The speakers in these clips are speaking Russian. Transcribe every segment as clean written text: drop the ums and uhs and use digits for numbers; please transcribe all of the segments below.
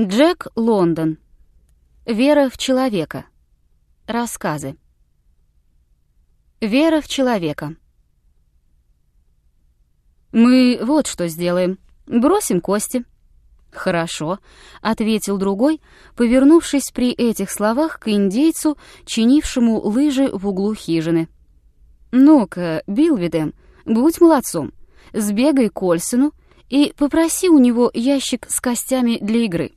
Джек Лондон. Вера в человека. Рассказы. Вера в человека. «Мы вот что сделаем. Бросим кости». «Хорошо», — ответил другой, повернувшись при этих словах к индейцу, чинившему лыжи в углу хижины. «Ну-ка, Билвидем, будь молодцом, сбегай к Ольсену и попроси у него ящик с костями для игры».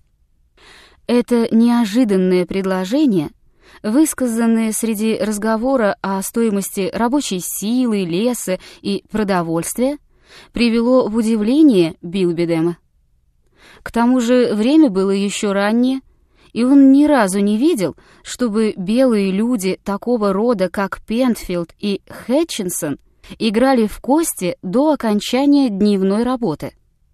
Это неожиданное предложение, высказанное среди разговора о стоимости рабочей силы, леса и продовольствия, привело в удивление Билбидема. К тому же время было еще раннее, и он ни разу не видел, чтобы белые люди такого рода, как Пентфилд и Хэтчинсон, играли в кости до окончания дневной работы.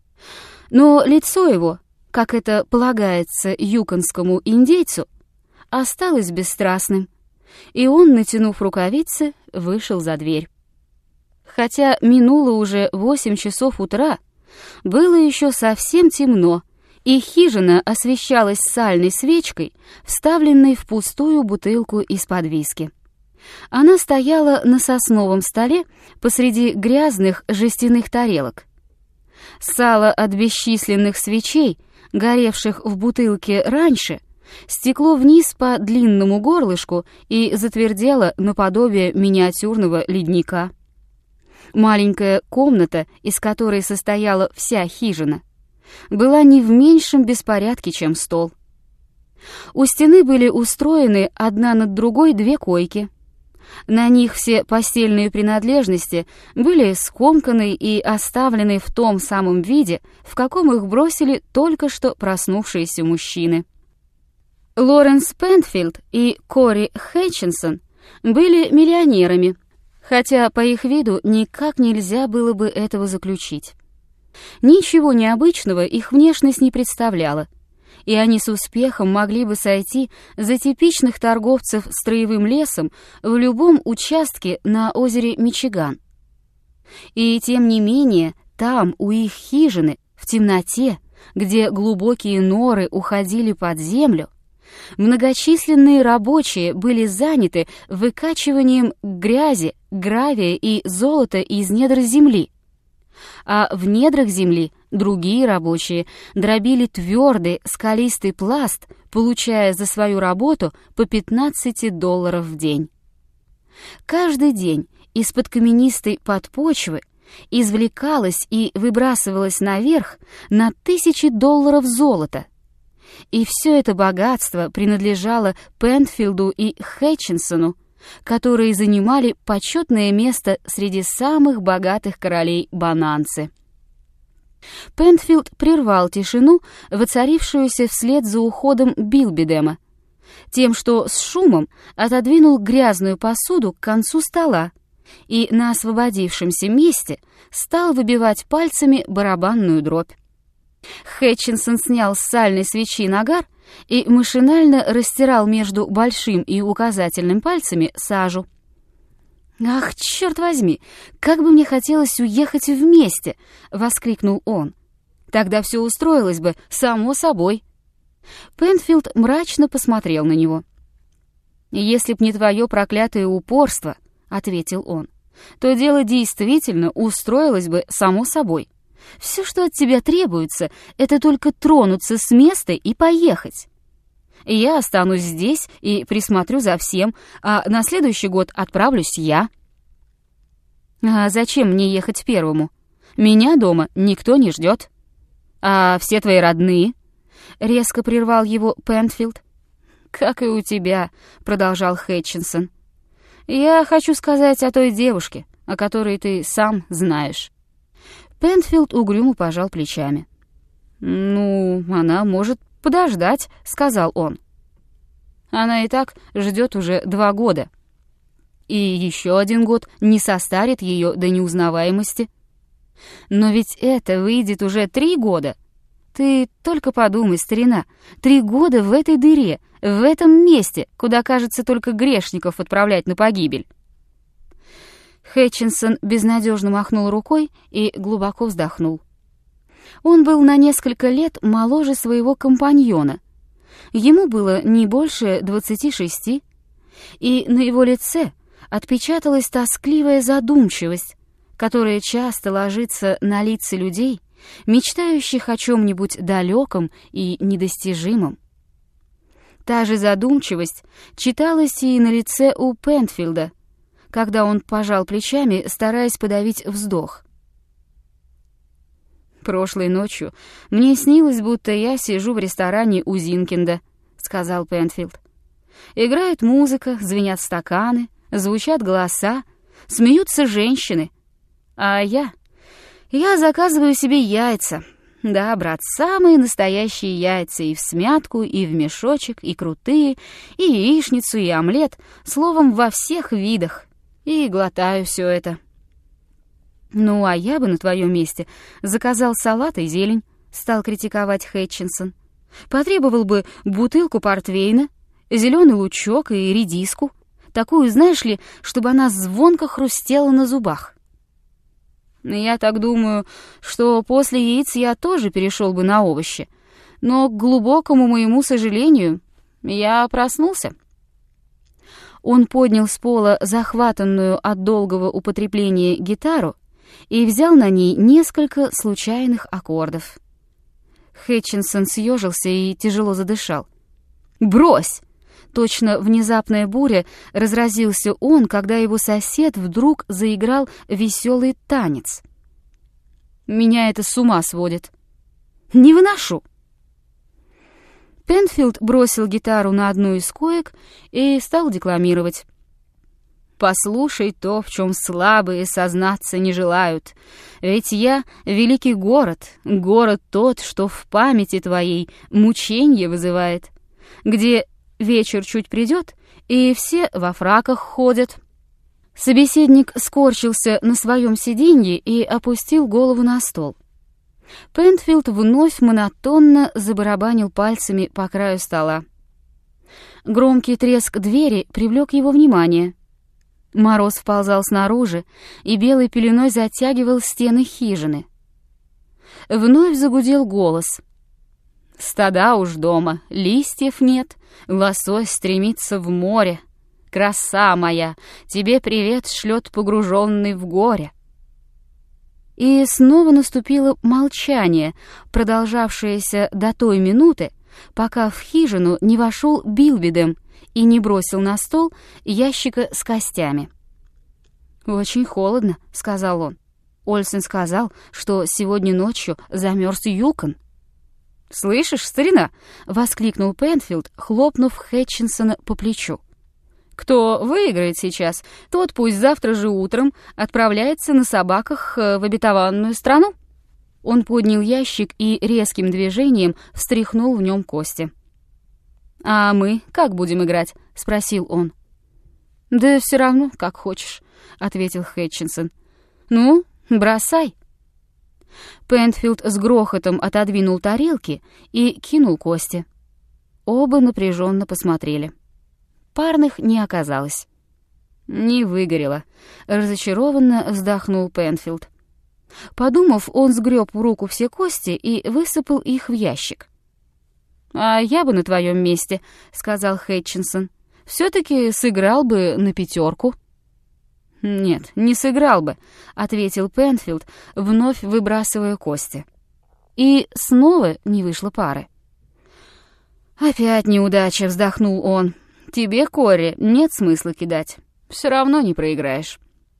Но лицо его, как это полагается юконскому индейцу, осталось бесстрастным, и он, натянув рукавицы, вышел за дверь. Хотя минуло уже 8 часов утра, было еще совсем темно, и хижина освещалась сальной свечкой, вставленной в пустую бутылку из-под виски. Она стояла на сосновом столе посреди грязных жестяных тарелок. Сало от бесчисленных свечей, горевших в бутылке раньше, стекло вниз по длинному горлышку и затвердело наподобие миниатюрного ледника. Маленькая комната, из которой состояла вся хижина, была не в меньшем беспорядке, чем стол. У стены были устроены одна над другой 2 койки. На них все постельные принадлежности были скомканы и оставлены в том самом виде, в каком их бросили только что проснувшиеся мужчины. Лоренс Пентфилд и Кори Хэтчинсон были миллионерами, хотя по их виду никак нельзя было бы этого заключить. Ничего необычного их внешность не представляла, и они с успехом могли бы сойти за типичных торговцев строевым лесом в любом участке на озере Мичиган. И тем не менее, там, у их хижины, в темноте, где глубокие норы уходили под землю, многочисленные рабочие были заняты выкачиванием грязи, гравия и золота из недр земли, а в недрах земли другие рабочие дробили твердый скалистый пласт, получая за свою работу по $15 в день. Каждый день из-под каменистой подпочвы извлекалось и выбрасывалось наверх на $1000 золота. И все это богатство принадлежало Пентфилду и Хэтчинсону, которые занимали почетное место среди самых богатых королей Бонанцы. Пентфилд прервал тишину, воцарившуюся вслед за уходом Билбидема, тем, что с шумом отодвинул грязную посуду к концу стола и на освободившемся месте стал выбивать пальцами барабанную дробь. Хэтчинсон снял с сальной свечи нагар и машинально растирал между большим и указательным пальцами сажу. «Ах, черт возьми, как бы мне хотелось уехать вместе!» — воскликнул он. «Тогда все устроилось бы само собой». Пентфилд мрачно посмотрел на него. «Если б не твое проклятое упорство, — ответил он, — то дело действительно устроилось бы само собой. Все, что от тебя требуется, это только тронуться с места и поехать. Я останусь здесь и присмотрю за всем, а на следующий год отправлюсь я». «А зачем мне ехать первому? Меня дома никто не ждет». «А все твои родные?» — резко прервал его Пентфилд. «Как и у тебя», — продолжал Хэтчинсон. «Я хочу сказать о той девушке, о которой ты сам знаешь». Пентфилд угрюмо пожал плечами. «Ну, она может подождать», — сказал он. «Она и так ждет уже 2 года. И еще 1 год не состарит ее до неузнаваемости. Но ведь это выйдет уже 3 года. Ты только подумай, старина, 3 года в этой дыре, в этом месте, куда, кажется, только грешников отправлять на погибель». Хэтчинсон безнадежно махнул рукой и глубоко вздохнул. Он был на несколько лет моложе своего компаньона. Ему было не больше 26, и на его лице отпечаталась тоскливая задумчивость, которая часто ложится на лица людей, мечтающих о чем-нибудь далеком и недостижимом. Та же задумчивость читалась и на лице у Пентфилда, когда он пожал плечами, стараясь подавить вздох. «Прошлой ночью мне снилось, будто я сижу в ресторане у Зинкинда», — сказал Пентфилд. «Играет музыка, звенят стаканы, звучат голоса, смеются женщины. А я заказываю себе яйца. Да, брат, самые настоящие яйца, и всмятку, и в мешочек, и крутые, и яичницу, и омлет, словом, во всех видах. И глотаю все это». «Ну, а я бы на твоем месте заказал салат и зелень», — стал критиковать Хэтчинсон. «Потребовал бы бутылку портвейна, зеленый лучок и редиску, такую, знаешь ли, чтобы она звонко хрустела на зубах». «Я так думаю, что после яиц я тоже перешел бы на овощи, но, к глубокому моему сожалению, я проснулся». Он поднял с пола захватанную от долгого употребления гитару и взял на ней несколько случайных аккордов. Хэтчинсон съежился и тяжело задышал. «Брось!» Точно внезапная буря разразился он, когда его сосед вдруг заиграл веселый танец. «Меня это с ума сводит. Не выношу!» Пентфилд бросил гитару на одну из коек и стал декламировать. «Послушай то, в чем слабые сознаться не желают. Ведь я — великий город, город тот, что в памяти твоей мученье вызывает, где вечер чуть придет, и все во фраках ходят». Собеседник скорчился на своем сиденье и опустил голову на стол. Пентфилд вновь монотонно забарабанил пальцами по краю стола. Громкий треск двери привлек его внимание. Мороз вползал снаружи и белой пеленой затягивал стены хижины. Вновь загудел голос. «Стада уж дома, листьев нет, лосось стремится в море. Краса моя, тебе привет шлет погруженный в горе». И снова наступило молчание, продолжавшееся до той минуты, пока в хижину не вошел Билбидем и не бросил на стол ящика с костями. «Очень холодно», — сказал он. «Ольсен сказал, что сегодня ночью замерз Юкон». «Слышишь, старина?» — воскликнул Пентфилд, хлопнув Хэтчинсона по плечу. «Кто выиграет сейчас, тот пусть завтра же утром отправляется на собаках в обетованную страну». Он поднял ящик и резким движением встряхнул в нем кости. «А мы как будем играть?» — спросил он. «Да все равно, как хочешь», — ответил Хэтчинсон. «Ну, бросай». Пентфилд с грохотом отодвинул тарелки и кинул кости. Оба напряженно посмотрели. Парных не оказалось. «Не выгорело», — разочарованно вздохнул Пентфилд. Подумав, он сгреб в руку все кости и высыпал их в ящик. «А я бы на твоем месте», — сказал Хэтчинсон, — «все-таки сыграл бы на 5». «Нет, не сыграл бы», — ответил Пентфилд, вновь выбрасывая кости. И снова не вышло пары. «Опять неудача», — вздохнул он. «Тебе, Кори, нет смысла кидать. Все равно не проиграешь».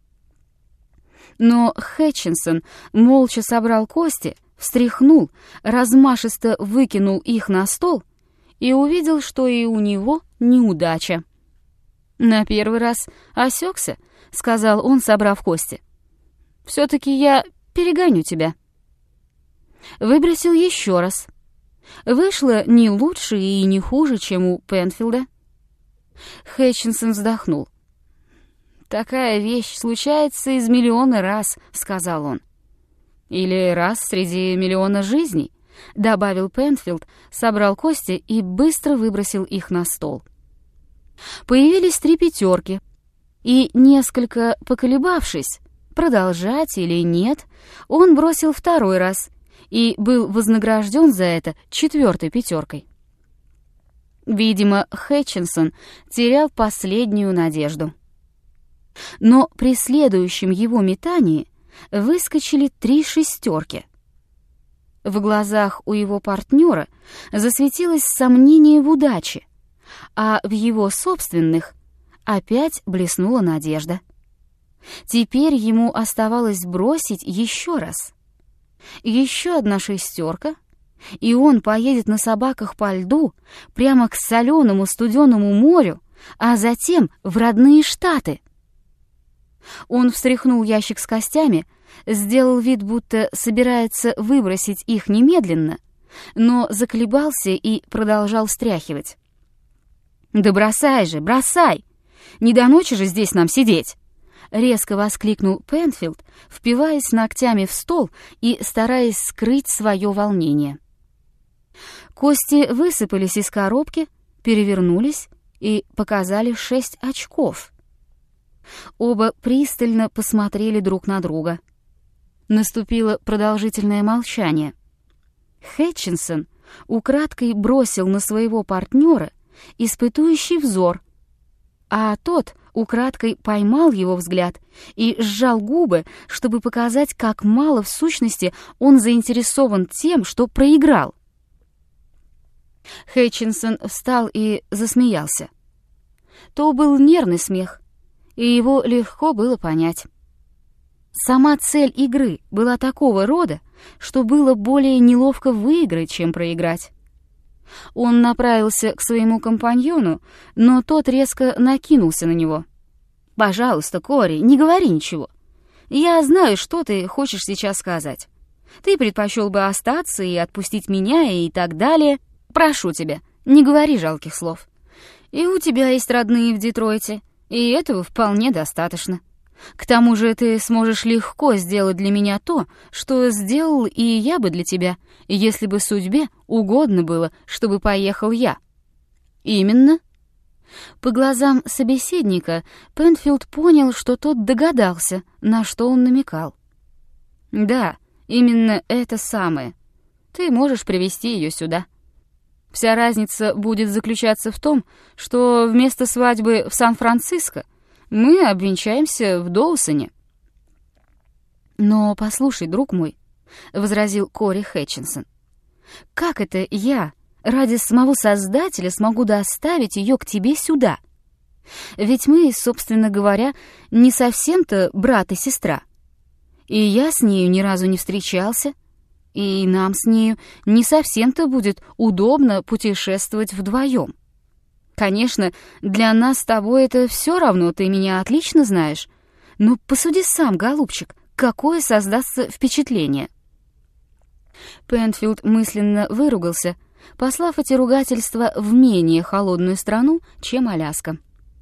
Но Хэтчинсон молча собрал кости, встряхнул, размашисто выкинул их на стол и увидел, что и у него неудача. «На первый раз осекся», — сказал он, собрав кости. «Все-таки я перегоню тебя». Выбросил еще раз. Вышло не лучше и не хуже, чем у Пентфилда. Хэтчинсон вздохнул. «Такая вещь случается из миллиона раз», — сказал он. «Или раз среди миллиона жизней», — добавил Пентфилд, собрал кости и быстро выбросил их на стол. Появились 3 пятерки, и, несколько поколебавшись, продолжать или нет, он бросил второй раз и был вознагражден за это 4-й пятеркой. Видимо, Хэтчинсон терял последнюю надежду. Но при следующем его метании выскочили 3 шестерки. В глазах у его партнера засветилось сомнение в удаче, а в его собственных опять блеснула надежда. Теперь ему оставалось бросить еще раз. Еще одна шестерка, и он поедет на собаках по льду прямо к соленому студеному морю, а затем в родные Штаты. Он встряхнул ящик с костями, сделал вид, будто собирается выбросить их немедленно, но заколебался и продолжал встряхивать. «Да бросай же, бросай! Не до ночи же здесь нам сидеть!» Резко воскликнул Пенфилд, впиваясь ногтями в стол и стараясь скрыть свое волнение. Кости высыпались из коробки, перевернулись и показали 6 очков. Оба пристально посмотрели друг на друга. Наступило продолжительное молчание. Хэтчинсон украдкой бросил на своего партнера испытующий взор, а тот украдкой поймал его взгляд и сжал губы, чтобы показать, как мало в сущности он заинтересован тем, что проиграл. Хэтчинсон встал и засмеялся. То был нервный смех, и его легко было понять. Сама цель игры была такого рода, что было более неловко выиграть, чем проиграть. Он направился к своему компаньону, но тот резко накинулся на него. «Пожалуйста, Кори, не говори ничего. Я знаю, что ты хочешь сейчас сказать. Ты предпочел бы остаться и отпустить меня и так далее. Прошу тебя, не говори жалких слов. И у тебя есть родные в Детройте, и этого вполне достаточно. К тому же ты сможешь легко сделать для меня то, что сделал и я бы для тебя, если бы судьбе угодно было, чтобы поехал я». «Именно?» По глазам собеседника Пенфилд понял, что тот догадался, на что он намекал. «Да, именно это самое. Ты можешь привезти ее сюда. Вся разница будет заключаться в том, что вместо свадьбы в Сан-Франциско мы обвенчаемся в Доусоне». «Но послушай, друг мой», — возразил Кори Хэтчинсон, «как это я ради самого Создателя смогу доставить ее к тебе сюда? Ведь мы, собственно говоря, не совсем-то брат и сестра. И я с нею ни разу не встречался, и нам с нею не совсем-то будет удобно путешествовать вдвоем. Конечно, для нас с тобой это все равно, ты меня отлично знаешь. Но посуди сам, голубчик, какое создастся впечатление». Пенфилд мысленно выругался, послав эти ругательства в менее холодную страну, чем Аляска.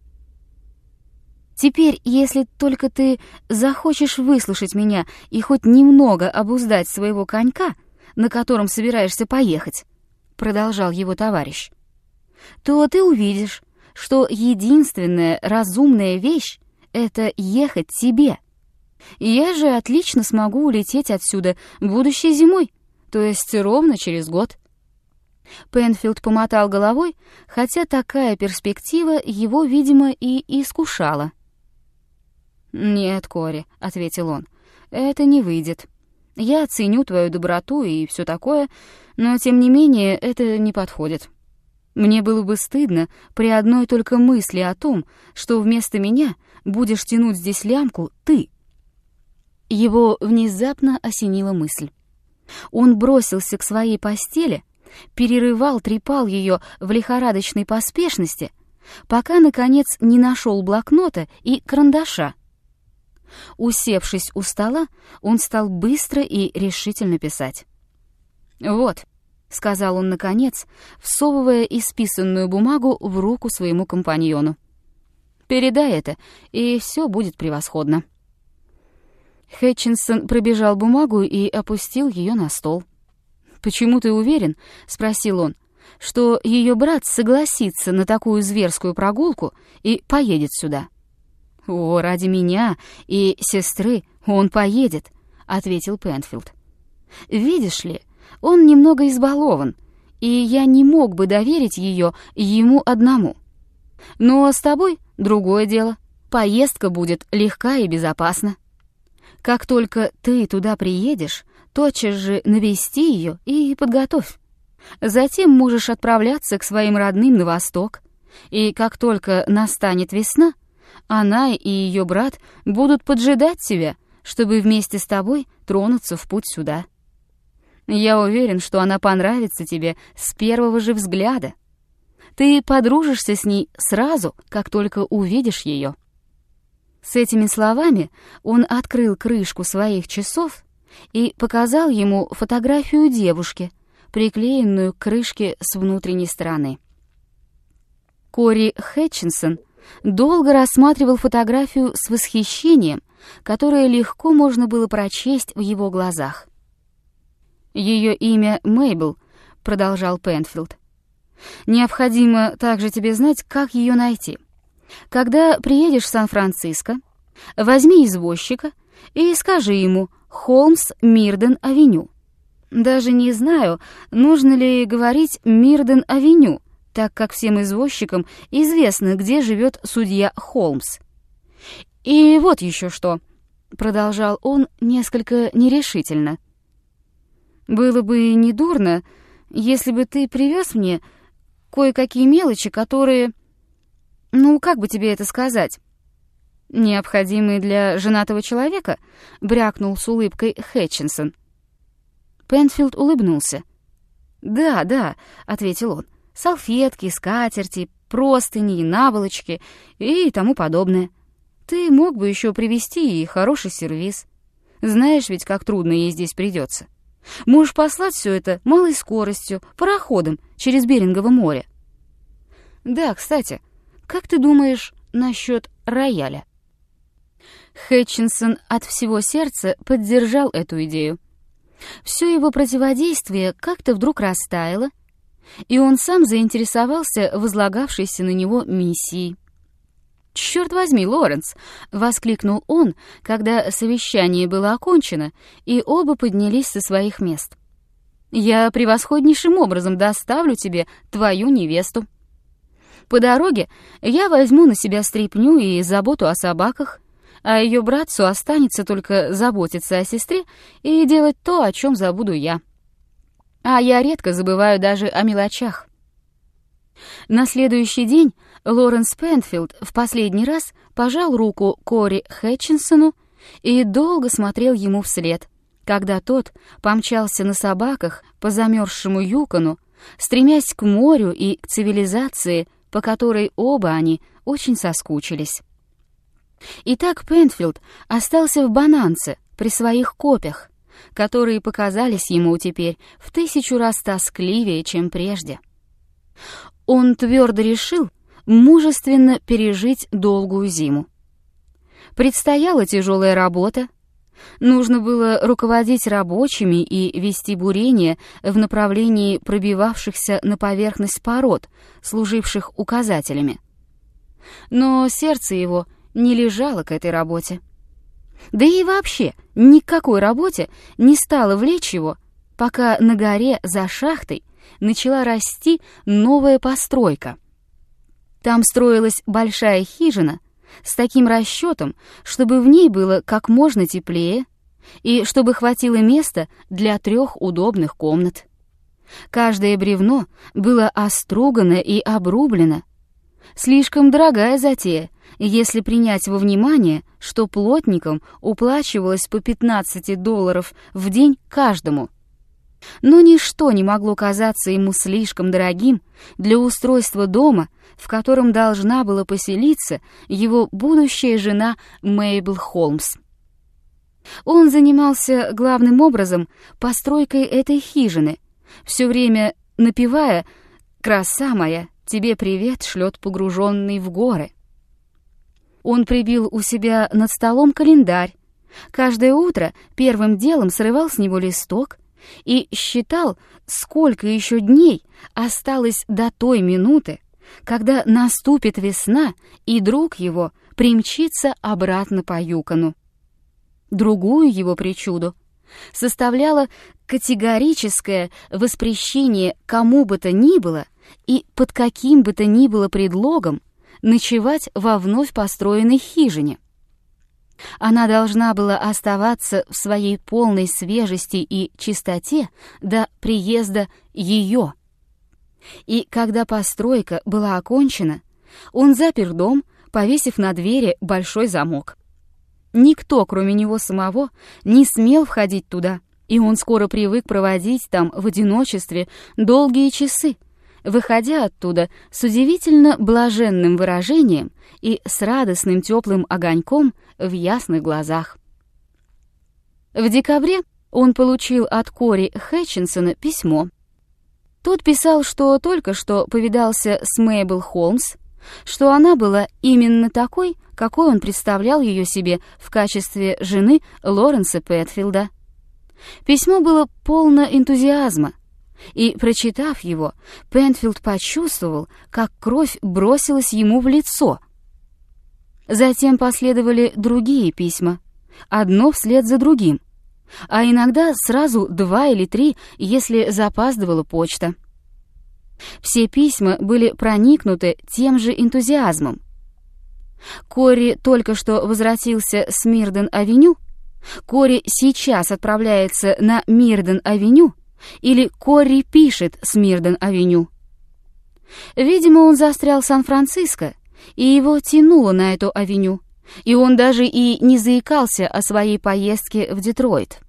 «Теперь, если только ты захочешь выслушать меня и хоть немного обуздать своего конька, на котором собираешься поехать», — продолжал его товарищ, «то ты увидишь, что единственная разумная вещь — это ехать тебе. Я же отлично смогу улететь отсюда будущей зимой, то есть ровно через год». Пенфилд помотал головой, хотя такая перспектива его, видимо, и искушала. «Нет, Кори», — ответил он, — «это не выйдет. Я ценю твою доброту и все такое, но, тем не менее, это не подходит. Мне было бы стыдно при одной только мысли о том, что вместо меня будешь тянуть здесь лямку ты». Его внезапно осенила мысль. Он бросился к своей постели, трепал ее в лихорадочной поспешности, пока, наконец, не нашел блокнота и карандаша. Усевшись у стола, он стал быстро и решительно писать. «Вот», — сказал он наконец, всовывая исписанную бумагу в руку своему компаньону. «Передай это, и все будет превосходно». Хэтчинсон пробежал бумагу и опустил ее на стол. «Почему ты уверен, — спросил он, — что ее брат согласится на такую зверскую прогулку и поедет сюда?» «О, ради меня и сестры он поедет», — ответил Пенфилд. Видишь ли, он немного избалован, и я не мог бы доверить ее ему одному. Но с тобой другое дело. Поездка будет легка и безопасна. Как только ты туда приедешь, тотчас же навести ее и подготовь. Затем можешь отправляться к своим родным на восток, и как только настанет весна, она и ее брат будут поджидать тебя, чтобы вместе с тобой тронуться в путь сюда. Я уверен, что она понравится тебе с первого же взгляда. Ты подружишься с ней сразу, как только увидишь ее». С этими словами он открыл крышку своих часов и показал ему фотографию девушки, приклеенную к крышке с внутренней стороны. Кори Хэтчинсон долго рассматривал фотографию с восхищением, которое легко можно было прочесть в его глазах. «Ее имя Мейбл», — продолжал Пенфилд. «Необходимо также тебе знать, как ее найти. Когда приедешь в Сан-Франциско, возьми извозчика и скажи ему «Холмс, Мирден-авеню». Даже не знаю, нужно ли говорить «Мирден-авеню», так как всем извозчикам известно, где живет судья Холмс. «И вот еще что», — продолжал он несколько нерешительно. «Было бы недурно, если бы ты привез мне кое-какие мелочи, которые... Ну, как бы тебе это сказать? Необходимые для женатого человека?» — брякнул с улыбкой Хэтчинсон. Пенфилд улыбнулся. «Да», — ответил он, — «салфетки, скатерти, простыни, наволочки и тому подобное. Ты мог бы еще привезти и хороший сервиз. Знаешь ведь, как трудно ей здесь придется. Можешь послать все это малой скоростью, пароходом через Берингово море. Да, кстати, как ты думаешь насчет рояля?» Хэтчинсон от всего сердца поддержал эту идею. Все его противодействие как-то вдруг растаяло, и он сам заинтересовался возлагавшейся на него миссией. «Черт возьми, Лоренс!» — воскликнул он, когда совещание было окончено, и оба поднялись со своих мест. «Я превосходнейшим образом доставлю тебе твою невесту. По дороге я возьму на себя стряпню и заботу о собаках, а ее братцу останется только заботиться о сестре и делать то, о чем забуду я. А я редко забываю даже о мелочах». На следующий день Лоренс Пенфилд в последний раз пожал руку Кори Хэтчинсону и долго смотрел ему вслед, когда тот помчался на собаках по замерзшему Юкону, стремясь к морю и к цивилизации, по которой оба они очень соскучились. Итак, Пенфилд остался в Бонанце при своих копьях, которые показались ему теперь в 1000 раз тоскливее, чем прежде. Он твердо решил мужественно пережить долгую зиму. Предстояла тяжелая работа. Нужно было руководить рабочими и вести бурение в направлении пробивавшихся на поверхность пород, служивших указателями. Но сердце его не лежало к этой работе. Да и вообще ни к какой работе не стало влечь его, пока на горе за шахтой начала расти новая постройка. Там строилась большая хижина с таким расчетом, чтобы в ней было как можно теплее и чтобы хватило места для 3 удобных комнат. Каждое бревно было остругано и обрублено. Слишком дорогая затея, если принять во внимание, что плотникам уплачивалось по $15 в день каждому. Но ничто не могло казаться ему слишком дорогим для устройства дома, в котором должна была поселиться его будущая жена Мейбл Холмс. Он занимался главным образом постройкой этой хижины, все время напевая «Краса моя, тебе привет шлет погруженный в горы». Он прибил у себя над столом календарь, каждое утро первым делом срывал с него листок и считал, сколько еще дней осталось до той минуты, когда наступит весна, и друг его примчится обратно по Юкону. Другую его причуду составляла категорическое воспрещение кому бы то ни было и под каким бы то ни было предлогом ночевать во вновь построенной хижине. Она должна была оставаться в своей полной свежести и чистоте до приезда ее. И когда постройка была окончена, он запер дом, повесив на двери большой замок. Никто, кроме него самого, не смел входить туда, и он скоро привык проводить там в одиночестве долгие часы, выходя оттуда с удивительно блаженным выражением и с радостным теплым огоньком в ясных глазах. В декабре он получил от Кори Хэтчинсона письмо. Тот писал, что только что повидался с Мейбл Холмс, что она была именно такой, какой он представлял ее себе в качестве жены Лоренса Пэтфилда. Письмо было полно энтузиазма, и, прочитав его, Пентфилд почувствовал, как кровь бросилась ему в лицо. Затем последовали другие письма, одно вслед за другим, а иногда сразу 2 или 3, если запаздывала почта. Все письма были проникнуты тем же энтузиазмом. Кори только что возвратился с Мирден-авеню, Кори сейчас отправляется на Мирден-авеню, или Кори пишет с Мирден-авеню. Видимо, он застрял в Сан-Франциско, и его тянуло на эту авеню, и он даже и не заикался о своей поездке в Детройт.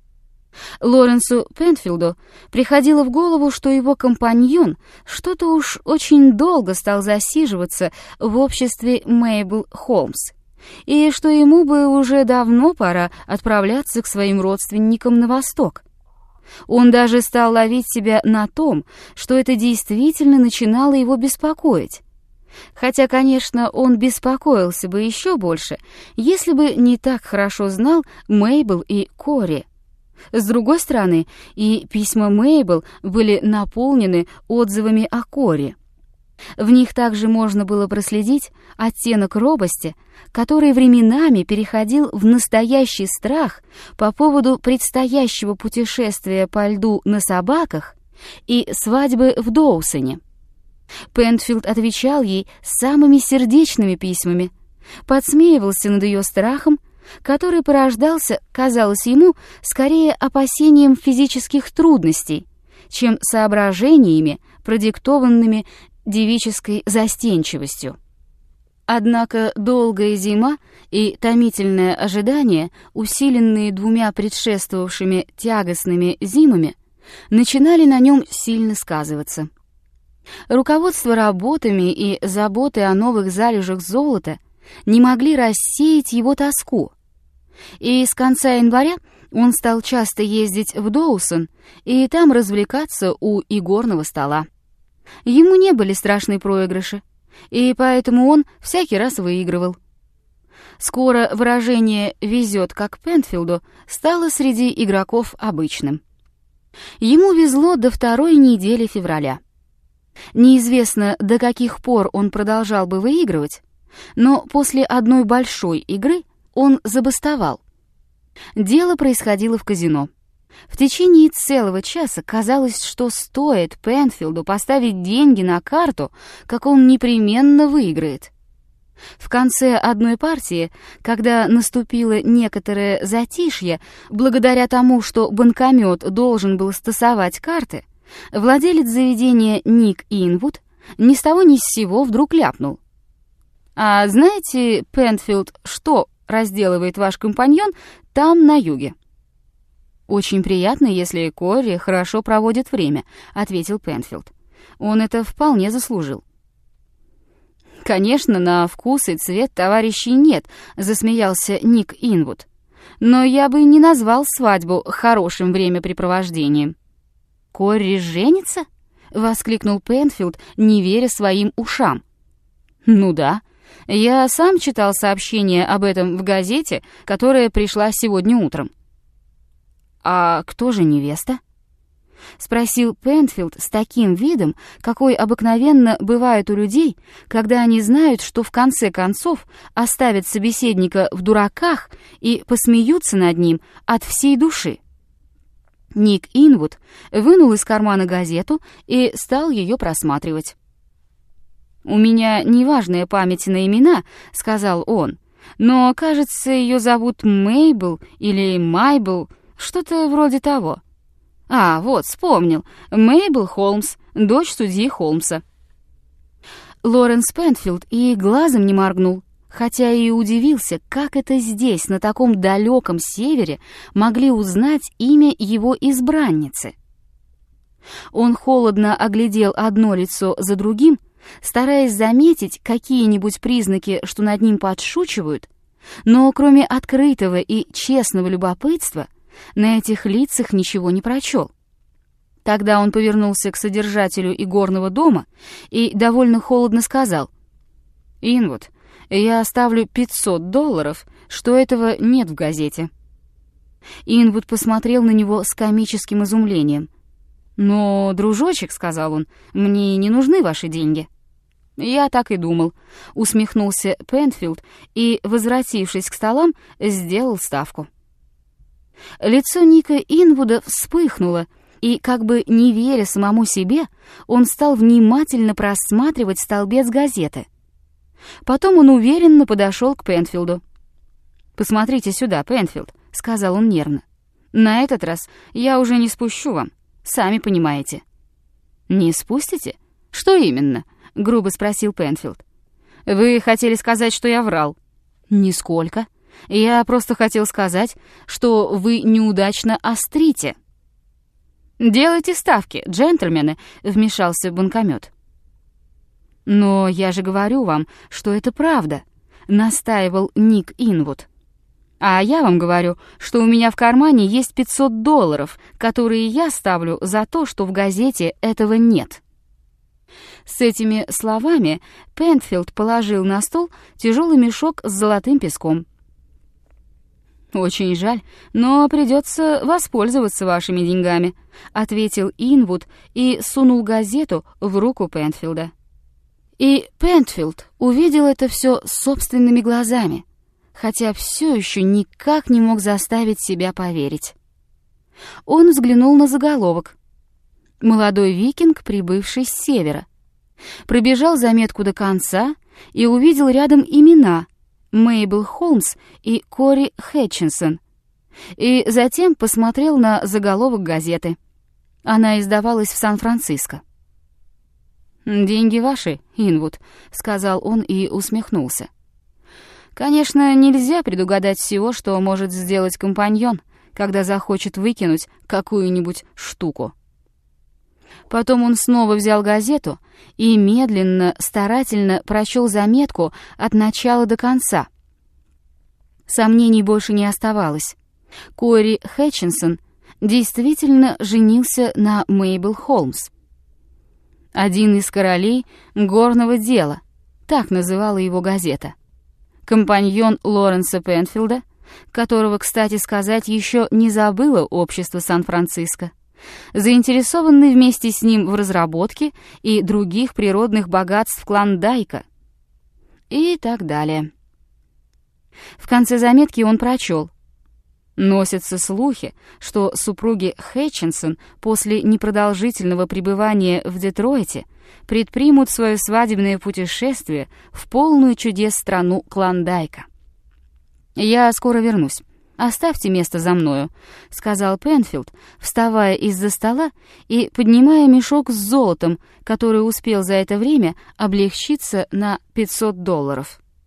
Лоренсу Пентфилду приходило в голову, что его компаньон что-то уж очень долго стал засиживаться в обществе Мейбл Холмс, и что ему бы уже давно пора отправляться к своим родственникам на восток. Он даже стал ловить себя на том, что это действительно начинало его беспокоить. Хотя, конечно, он беспокоился бы еще больше, если бы не так хорошо знал Мейбл и Кори. С другой стороны, и письма Мейбл были наполнены отзывами о Кори. В них также можно было проследить оттенок робости, который временами переходил в настоящий страх по поводу предстоящего путешествия по льду на собаках и свадьбы в Доусоне. Пентфилд отвечал ей самыми сердечными письмами, подсмеивался над ее страхом, который порождался, казалось ему, скорее опасением физических трудностей, чем соображениями, продиктованными девической застенчивостью. Однако долгая зима и томительное ожидание, усиленные 2 предшествовавшими тягостными зимами, начинали на нем сильно сказываться. Руководство работами и заботы о новых залежах золота не могли рассеять его тоску, и с конца января он стал часто ездить в Доусон и там развлекаться у игорного стола. Ему не были страшны проигрыши, и поэтому он всякий раз выигрывал. Скоро выражение «везет как Пентфилду» стало среди игроков обычным. Ему везло до 2-й недели февраля. Неизвестно, до каких пор он продолжал бы выигрывать, но после одной большой игры он забастовал. Дело происходило в казино. В течение целого часа казалось, что стоит Пентфилду поставить деньги на карту, как он непременно выиграет. В конце одной партии, когда наступило некоторое затишье, благодаря тому, что банкомет должен был стасовать карты, владелец заведения Ник Инвуд ни с того ни с сего вдруг ляпнул: «А знаете, Пентфилд, что разделывает ваш компаньон там, на юге?» «Очень приятно, если Кори хорошо проводит время», — ответил Пентфилд. «Он это вполне заслужил». «Конечно, на вкус и цвет товарищей нет», — засмеялся Ник Инвуд. «Но я бы не назвал свадьбу хорошим времяпрепровождением». «Кори женится?» — воскликнул Пентфилд, не веря своим ушам. «Ну да, я сам читал сообщение об этом в газете, которая пришла сегодня утром». «А кто же невеста?» — спросил Пентфилд с таким видом, какой обыкновенно бывает у людей, когда они знают, что в конце концов оставят собеседника в дураках и посмеются над ним от всей души. Ник Инвуд вынул из кармана газету и стал ее просматривать. «У меня неважная память на имена», — сказал он, «но, кажется, ее зовут Мейбл или Майбл, что-то вроде того. А, вот, вспомнил, Мейбл Холмс, дочь судьи Холмса». Лоренс Пентфилд и глазом не моргнул, хотя и удивился, как это здесь, на таком далеком севере, могли узнать имя его избранницы. Он холодно оглядел одно лицо за другим, стараясь заметить какие-нибудь признаки, что над ним подшучивают, но кроме открытого и честного любопытства на этих лицах ничего не прочел. Тогда он повернулся к содержателю игорного дома и довольно холодно сказал: «Инвуд, я оставлю $500, что этого нет в газете». Инвуд посмотрел на него с комическим изумлением. «Но, дружочек, — сказал он, — мне не нужны ваши деньги». «Я так и думал», — усмехнулся Пентфилд и, возвратившись к столам, сделал ставку. Лицо Ника Инвуда вспыхнуло, и, как бы не веря самому себе, он стал внимательно просматривать столбец газеты. Потом он уверенно подошел к Пентфилду. «Посмотрите сюда, Пентфилд», — сказал он нервно. «На этот раз я уже не спущу вам, сами понимаете». «Не спустите? Что именно?» — грубо спросил Пентфилд. «Вы хотели сказать, что я врал?» «Нисколько. Я просто хотел сказать, что вы неудачно острите». «Делайте ставки, джентльмены», — вмешался банкомет. «Но я же говорю вам, что это правда», — настаивал Ник Инвуд. «А я вам говорю, что у меня в кармане есть $500, которые я ставлю за то, что в газете этого нет». С этими словами Пентфилд положил на стол тяжелый мешок с золотым песком. «Очень жаль, но придется воспользоваться вашими деньгами», — ответил Инвуд и сунул газету в руку Пентфилда. И Пентфилд увидел это все собственными глазами, хотя все еще никак не мог заставить себя поверить. Он взглянул на заголовок. «Молодой викинг, прибывший с севера». Пробежал заметку до конца и увидел рядом имена Мейбл Холмс и Кори Хэтчинсон, и затем посмотрел на заголовок газеты. Она издавалась в Сан-Франциско. «Деньги ваши, Инвуд», — сказал он и усмехнулся. «Конечно, нельзя предугадать всего, что может сделать компаньон, когда захочет выкинуть какую-нибудь штуку». Потом он снова взял газету и медленно, старательно прочел заметку от начала до конца. Сомнений больше не оставалось. Кори Хэтчинсон действительно женился на Мейбл Холмс. «Один из королей горного дела», так называла его газета. Компаньон Лоренса Пентфилда, которого, кстати сказать, еще не забыло общество Сан-Франциско, заинтересованный вместе с ним в разработке и других природных богатств Клондайка и так далее. В конце заметки он прочел: «Носятся слухи, что супруги Хэтчинсон после непродолжительного пребывания в Детройте предпримут свое свадебное путешествие в полную чудес страну Клондайка. Я скоро вернусь. «Оставьте место за мною», — сказал Пентфилд, вставая из-за стола и поднимая мешок с золотом, который успел за это время облегчиться на $500.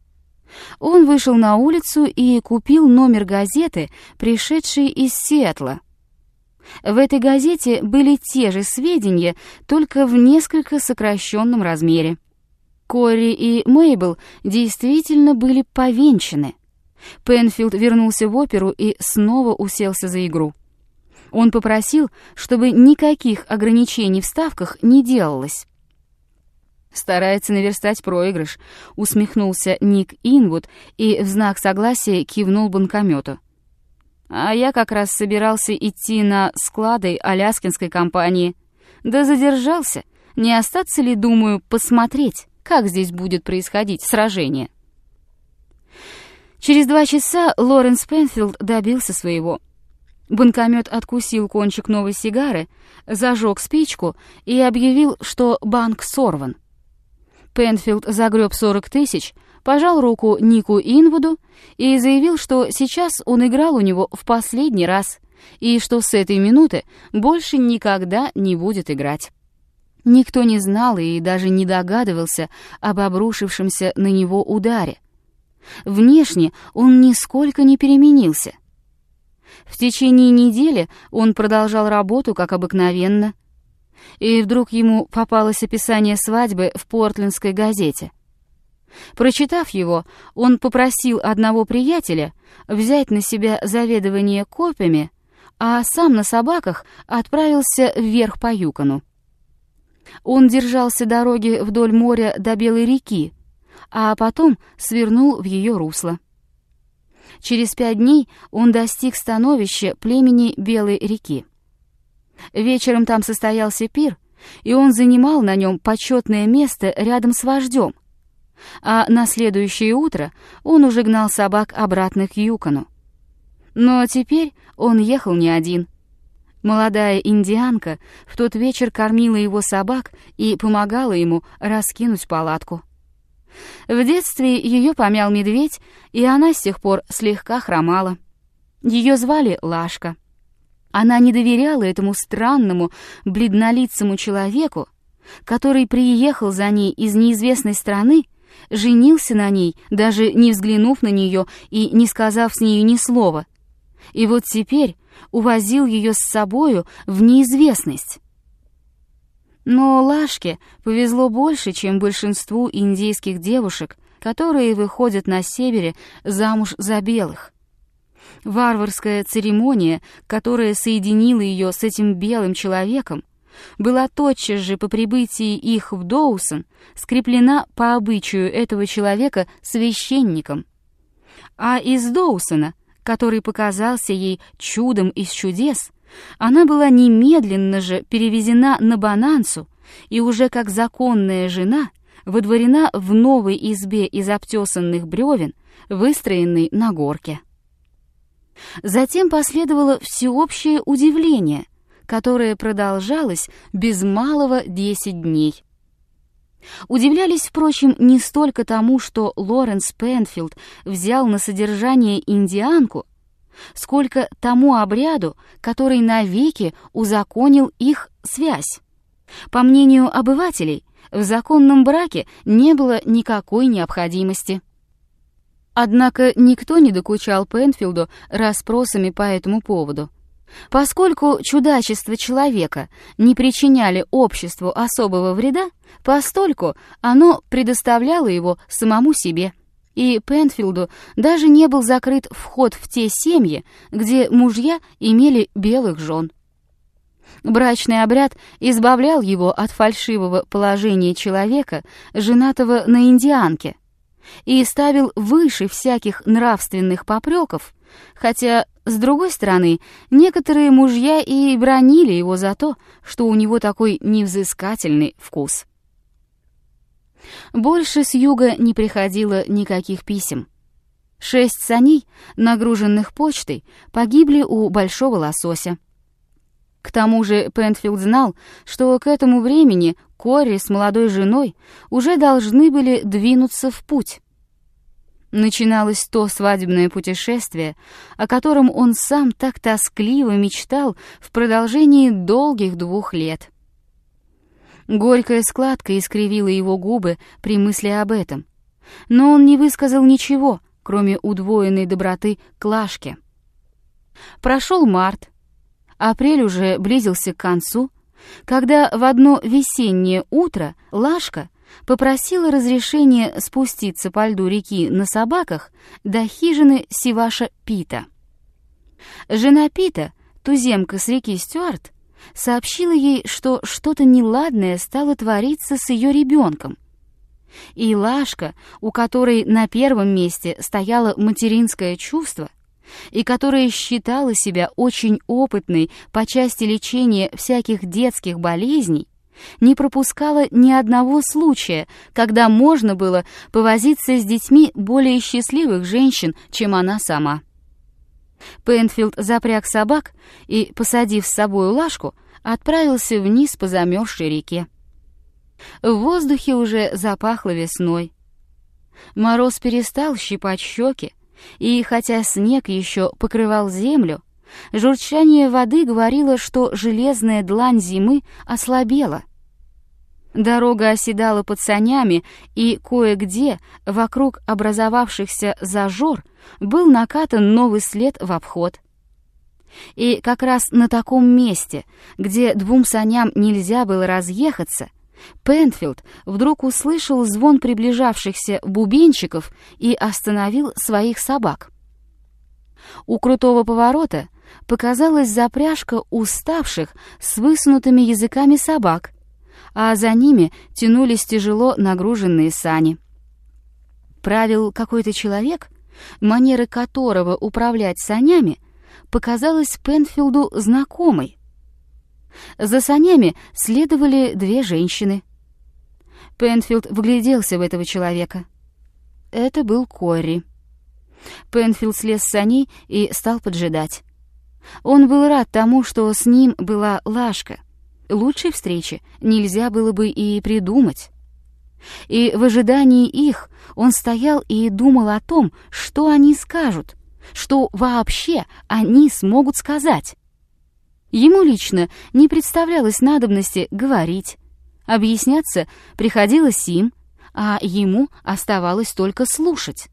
Он вышел на улицу и купил номер газеты, пришедшей из Сиэтла. В этой газете были те же сведения, только в несколько сокращенном размере. Кори и Мейбл действительно были повенчаны. Пентфилд вернулся в оперу и снова уселся за игру. Он попросил, чтобы никаких ограничений в ставках не делалось. «Старается наверстать проигрыш», — усмехнулся Ник Инвуд и в знак согласия кивнул банкомету. «А я как раз собирался идти на склады аляскинской компании. Да задержался. Не остаться ли, думаю, посмотреть, как здесь будет происходить сражение?» Через 2 часа Лоренс Пентфилд добился своего. Банкомет откусил кончик новой сигары, зажег спичку и объявил, что банк сорван. Пенфилд загреб 40 тысяч, пожал руку Нику Инвуду и заявил, что сейчас он играл у него в последний раз и что с этой минуты больше никогда не будет играть. Никто не знал и даже не догадывался об обрушившемся на него ударе. Внешне он нисколько не переменился. В течение недели он продолжал работу, как обыкновенно, и вдруг ему попалось описание свадьбы в портлендской газете. Прочитав его, он попросил одного приятеля взять на себя заведование копьями, а сам на собаках отправился вверх по Юкону. Он держался дороги вдоль моря до Белой реки, а потом свернул в ее русло. Через 5 дней он достиг становища племени Белой реки. Вечером там состоялся пир, и он занимал на нем почетное место рядом с вождем, а на следующее утро он уже гнал собак обратно к Юкону. Но теперь он ехал не один. Молодая индианка в тот вечер кормила его собак и помогала ему раскинуть палатку. В детстве ее помял медведь, и она с тех пор слегка хромала. Ее звали Лашка. Она не доверяла этому странному, бледнолицему человеку, который приехал за ней из неизвестной страны, женился на ней, даже не взглянув на нее и не сказав с нею ни слова, и вот теперь увозил ее с собою в неизвестность. Но Лашке повезло больше, чем большинству индейских девушек, которые выходят на севере замуж за белых. Варварская церемония, которая соединила ее с этим белым человеком, была тотчас же по прибытии их в Доусон скреплена по обычаю этого человека священником. А из Доусона, который показался ей чудом из чудес, она была немедленно же перевезена на Бонансу и уже как законная жена водворена в новой избе из обтесанных бревен, выстроенной на горке. Затем последовало всеобщее удивление, которое продолжалось без малого 10 дней. Удивлялись, впрочем, не столько тому, что Лоренс Пенфилд взял на содержание индианку, сколько тому обряду, который навеки узаконил их связь. По мнению обывателей, в законном браке не было никакой необходимости. Однако никто не докучал Пенфилду расспросами по этому поводу. Поскольку чудачества человека не причиняли обществу особого вреда, постольку оно предоставляло его самому себе, и Пенфилду даже не был закрыт вход в те семьи, где мужья имели белых жен. Брачный обряд избавлял его от фальшивого положения человека, женатого на индианке, и ставил выше всяких нравственных попреков, хотя, с другой стороны, некоторые мужья и бранили его за то, что у него такой невзыскательный вкус. Больше с юга не приходило никаких писем. 6 саней, нагруженных почтой, погибли у Большого Лосося. К тому же Пенфилд знал, что к этому времени Корри с молодой женой уже должны были двинуться в путь. Начиналось то свадебное путешествие, о котором он сам так тоскливо мечтал в продолжении долгих 2 лет. Горькая складка искривила его губы при мысли об этом, но он не высказал ничего, кроме удвоенной доброты к Лашке. Прошел март, апрель уже близился к концу, когда в одно весеннее утро Лашка попросила разрешения спуститься по льду реки на собаках до хижины Сиваша Пита. Жена Пита, туземка с реки Стюарт, сообщила ей, что что-то неладное стало твориться с ее ребенком. И Лашка, у которой на первом месте стояло материнское чувство, и которая считала себя очень опытной по части лечения всяких детских болезней, не пропускала ни одного случая, когда можно было повозиться с детьми более счастливых женщин, чем она сама. Пенфилд запряг собак и, посадив с собой Лашку, отправился вниз по замерзшей реке. В воздухе уже запахло весной. Мороз перестал щипать щеки, и хотя снег еще покрывал землю, журчание воды говорило, что железная длань зимы ослабела. Дорога оседала под санями, и кое-где вокруг образовавшихся зажор был накатан новый след в обход. И как раз на таком месте, где двум саням нельзя было разъехаться, Пенфилд вдруг услышал звон приближавшихся бубенчиков и остановил своих собак. У крутого поворота показалась запряжка уставших с высунутыми языками собак, а за ними тянулись тяжело нагруженные сани. Правил какой-то человек, манера которого управлять санями показалась Пенфилду знакомой. За санями следовали две женщины. Пенфилд вгляделся в этого человека. Это был Корри. Пенфилд слез с саней и стал поджидать. Он был рад тому, что с ним была Лашка. Лучшей встречи нельзя было бы и придумать. И в ожидании их он стоял и думал о том, что они скажут, что вообще они смогут сказать. Ему лично не представлялось надобности говорить. Объясняться приходилось им, а ему оставалось только слушать.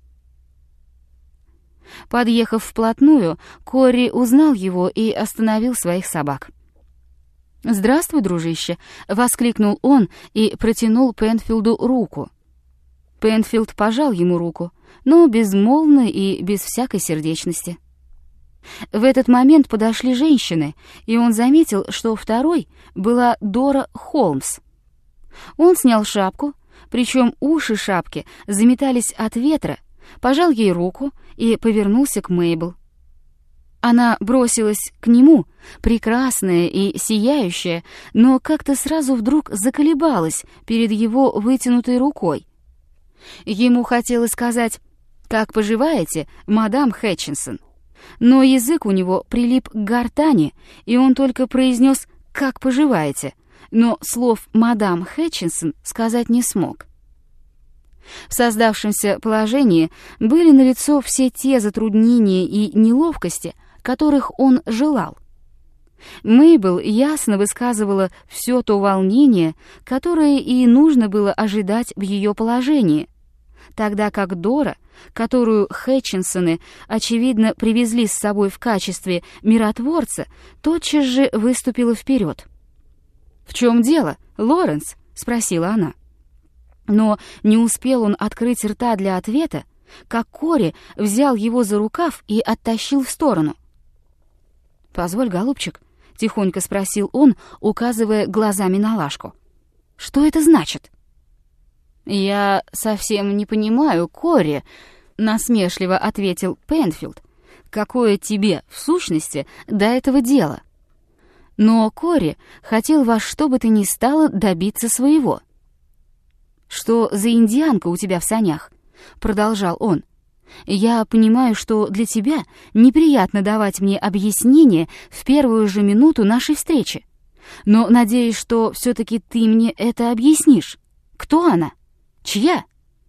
Подъехав вплотную, Корри узнал его и остановил своих собак. «Здравствуй, дружище!» — воскликнул он и протянул Пенфилду руку. Пенфилд пожал ему руку, но безмолвно и без всякой сердечности. В этот момент подошли женщины, и он заметил, что второй была Дора Холмс. Он снял шапку, причем уши шапки заметались от ветра, пожал ей руку и повернулся к Мейбл. Она бросилась к нему, прекрасная и сияющая, но как-то сразу вдруг заколебалась перед его вытянутой рукой. Ему хотелось сказать «Как поживаете, мадам Хэтчинсон?», но язык у него прилип к гортани, и он только произнес «Как поживаете?», но слов «мадам Хэтчинсон» сказать не смог. В создавшемся положении были налицо все те затруднения и неловкости, которых он желал. Мейбл ясно высказывала все то волнение, которое и нужно было ожидать в ее положении, тогда как Дора, которую Хэтчинсоны, очевидно, привезли с собой в качестве миротворца, тотчас же выступила вперед. «В чем дело, Лоренс?» — спросила она. Но не успел он открыть рта для ответа, как Корри взял его за рукав и оттащил в сторону. «Позволь, голубчик», — тихонько спросил он, указывая глазами на Лашку. «Что это значит?» «Я совсем не понимаю, Корри», — насмешливо ответил Пенфилд. «Какое тебе, в сущности, до этого дела?» Но Корри хотел во что бы то ни стало добиться своего. «Что за индианка у тебя в санях?» — продолжал он. «Я понимаю, что для тебя неприятно давать мне объяснение в первую же минуту нашей встречи, но надеюсь, что все-таки ты мне это объяснишь. Кто она? Чья?»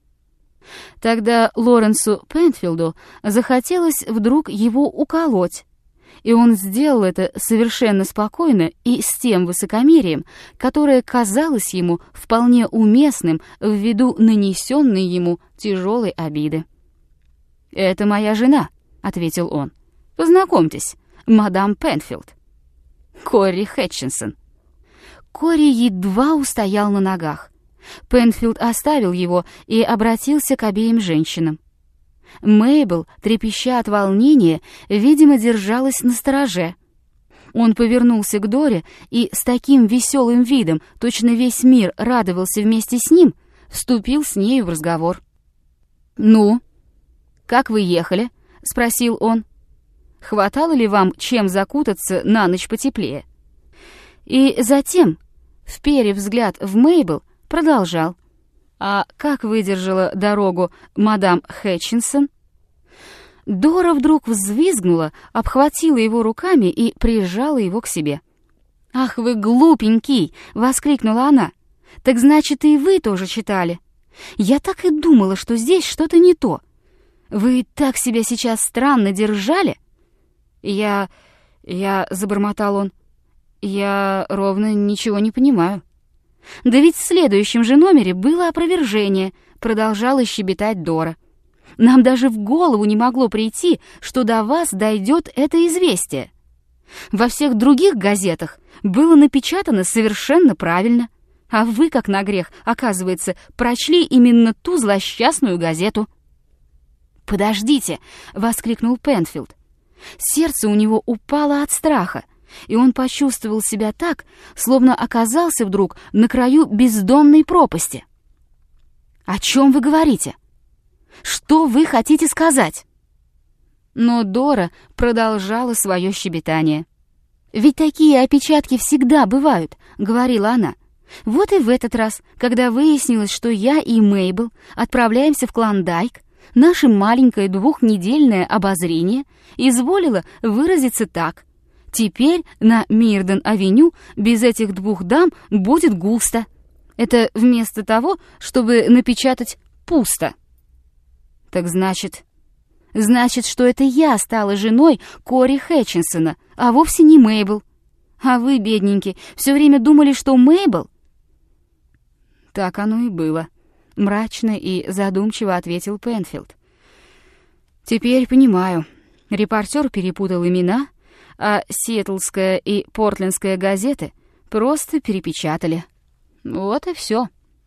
Тогда Лоренсу Пенфилду захотелось вдруг его уколоть, и он сделал это совершенно спокойно и с тем высокомерием, которое казалось ему вполне уместным ввиду нанесенной ему тяжелой обиды. «Это моя жена», — ответил он. «Познакомьтесь, мадам Пенфилд. Корри Хэтчинсон». Корри едва устоял на ногах. Пенфилд оставил его и обратился к обеим женщинам. Мейбл, трепеща от волнения, видимо, держалась настороже. Он повернулся к Доре и с таким веселым видом, точно весь мир радовался вместе с ним, вступил с нею в разговор. «Ну, как вы ехали?» — спросил он. «Хватало ли вам чем закутаться на ночь потеплее?» И затем, вперев взгляд в Мейбл, продолжал. «А как выдержала дорогу мадам Хэтчинсон?» Дора вдруг взвизгнула, обхватила его руками и прижала его к себе. «Ах вы глупенький!» — воскликнула она. «Так значит, и вы тоже читали? Я так и думала, что здесь что-то не то. Вы так себя сейчас странно держали?» «Я...» — забормотал он. «Я ровно ничего не понимаю». «Да ведь в следующем же номере было опровержение», — продолжала щебетать Дора. «Нам даже в голову не могло прийти, что до вас дойдет это известие. Во всех других газетах было напечатано совершенно правильно, а вы, как на грех, оказывается, прочли именно ту злосчастную газету». «Подождите!» — воскликнул Пенфилд. Сердце у него упало от страха, и он почувствовал себя так, словно оказался вдруг на краю бездонной пропасти. «О чем вы говорите? Что вы хотите сказать?» Но Дора продолжала свое щебетание. «Ведь такие опечатки всегда бывают», — говорила она. «Вот и в этот раз, когда выяснилось, что я и Мейбл отправляемся в Клондайк, наше маленькое 2-недельное обозрение изволило выразиться так: теперь на Мирден-авеню без этих 2 дам будет густо. Это вместо того, чтобы напечатать «пусто». Так значит, что это я стала женой Кори Хэтчинсона, а вовсе не Мейбл. А вы, бедненький, все время думали, что Мейбл?» «Так оно и было», — мрачно и задумчиво ответил Пенфилд. «Теперь понимаю. Репортер перепутал имена, а Сиэтлская и Портлендская газеты просто перепечатали. Вот и все».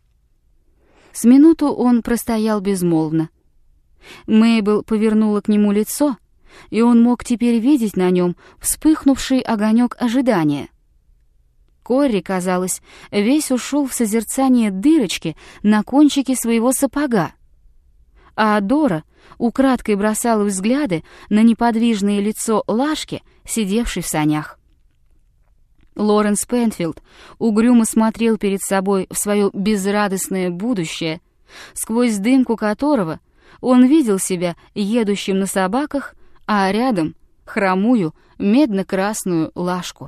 С минуту он простоял безмолвно. Мейбл повернула к нему лицо, и он мог теперь видеть на нем вспыхнувший огонек ожидания. Корри, казалось, весь ушел в созерцание дырочки на кончике своего сапога, а Дора украдкой бросала взгляды на неподвижное лицо Лашки, сидевшей в санях. Лоренс Пенфилд угрюмо смотрел перед собой в свое безрадостное будущее, сквозь дымку которого он видел себя едущим на собаках, а рядом — хромую, медно-красную Лашку.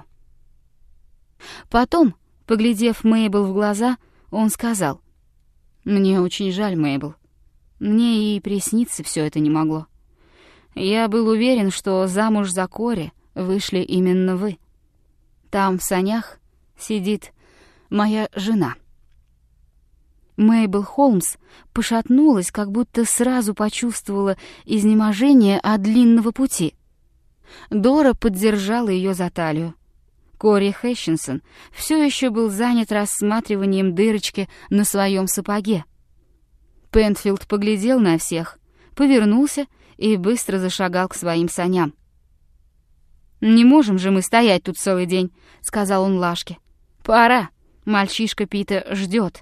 Потом, поглядев Мейбл в глаза, он сказал: «Мне очень жаль, Мейбл. Мне и присниться все это не могло. Я был уверен, что замуж за Кори вышли именно вы. Там в санях сидит моя жена». Мейбл Холмс пошатнулась, как будто сразу почувствовала изнеможение от длинного пути. Дора поддержала ее за талию. Кори Хэтчинсон все еще был занят рассматриванием дырочки на своем сапоге. Пенфилд поглядел на всех, повернулся и быстро зашагал к своим саням. «Не можем же мы стоять тут целый день», — сказал он Лашке. «Пора, мальчишка Пита ждет».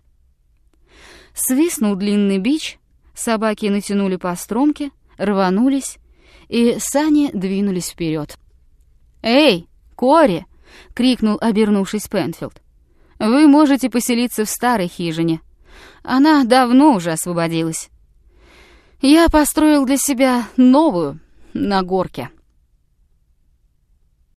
Свистнул длинный бич, собаки натянули по стромке, рванулись, и сани двинулись вперед. «Эй, Кори!» — крикнул, обернувшись, Пенфилд. «Вы можете поселиться в старой хижине. Она давно уже освободилась. Я построил для себя новую на горке».